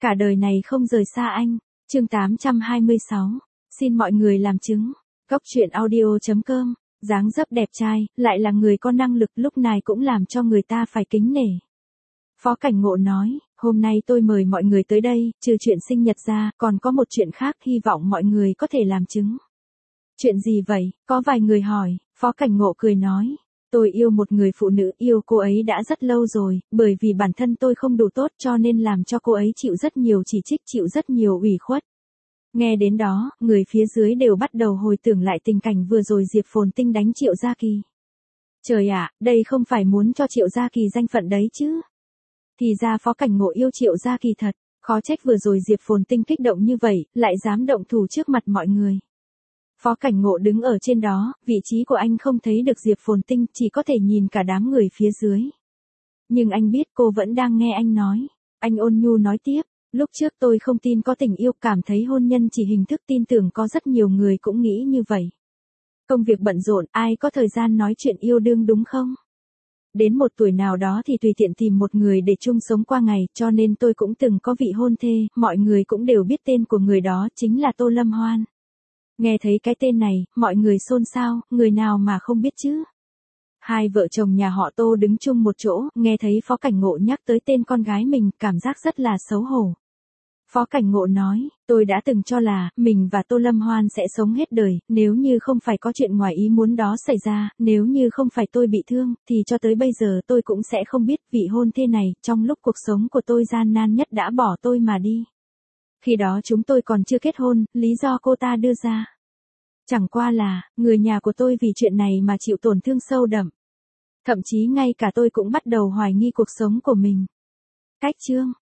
cả đời này không rời xa anh. Chương 826. Xin mọi người làm chứng. Góc truyện audio.com. Dáng dấp đẹp trai, lại là người có năng lực, lúc này cũng làm cho người ta phải kính nể. Phó Cảnh Ngộ nói, hôm nay tôi mời mọi người tới đây, trừ chuyện sinh nhật ra, còn có một chuyện khác, hy vọng mọi người có thể làm chứng. Chuyện gì vậy? Có vài người hỏi. Phó Cảnh Ngộ cười nói, tôi yêu một người phụ nữ, yêu cô ấy đã rất lâu rồi, bởi vì bản thân tôi không đủ tốt cho nên làm cho cô ấy chịu rất nhiều chỉ trích, chịu rất nhiều ủy khuất. Nghe đến đó, người phía dưới đều bắt đầu hồi tưởng lại tình cảnh vừa rồi Diệp Phồn Tinh đánh Triệu Gia Kỳ. Trời ạ, đây không phải muốn cho Triệu Gia Kỳ danh phận đấy chứ? Thì ra Phó Cảnh Ngộ yêu Triệu Gia Kỳ thật, khó trách vừa rồi Diệp Phồn Tinh kích động như vậy, lại dám động thủ trước mặt mọi người. Phó Cảnh Ngộ đứng ở trên đó, vị trí của anh không thấy được Diệp Phồn Tinh, chỉ có thể nhìn cả đám người phía dưới. Nhưng anh biết cô vẫn đang nghe anh nói. Anh ôn nhu nói tiếp, lúc trước tôi không tin có tình yêu, cảm thấy hôn nhân chỉ hình thức, tin tưởng có rất nhiều người cũng nghĩ như vậy. Công việc bận rộn, ai có thời gian nói chuyện yêu đương đúng không? Đến một tuổi nào đó thì tùy tiện tìm một người để chung sống qua ngày, cho nên tôi cũng từng có vị hôn thê, mọi người cũng đều biết tên của người đó chính là Tô Lâm Hoan. Nghe thấy cái tên này, mọi người xôn xao, người nào mà không biết chứ. Hai vợ chồng nhà họ Tô đứng chung một chỗ, nghe thấy Phó Cảnh Ngộ nhắc tới tên con gái mình, cảm giác rất là xấu hổ. Phó Cảnh Ngộ nói, tôi đã từng cho là, mình và Tô Lâm Hoan sẽ sống hết đời, nếu như không phải có chuyện ngoài ý muốn đó xảy ra, nếu như không phải tôi bị thương, thì cho tới bây giờ tôi cũng sẽ không biết vị hôn thê này, trong lúc cuộc sống của tôi gian nan nhất đã bỏ tôi mà đi. Khi đó chúng tôi còn chưa kết hôn, lý do cô ta đưa ra chẳng qua là, người nhà của tôi vì chuyện này mà chịu tổn thương sâu đậm. Thậm chí ngay cả tôi cũng bắt đầu hoài nghi cuộc sống của mình. Cách chương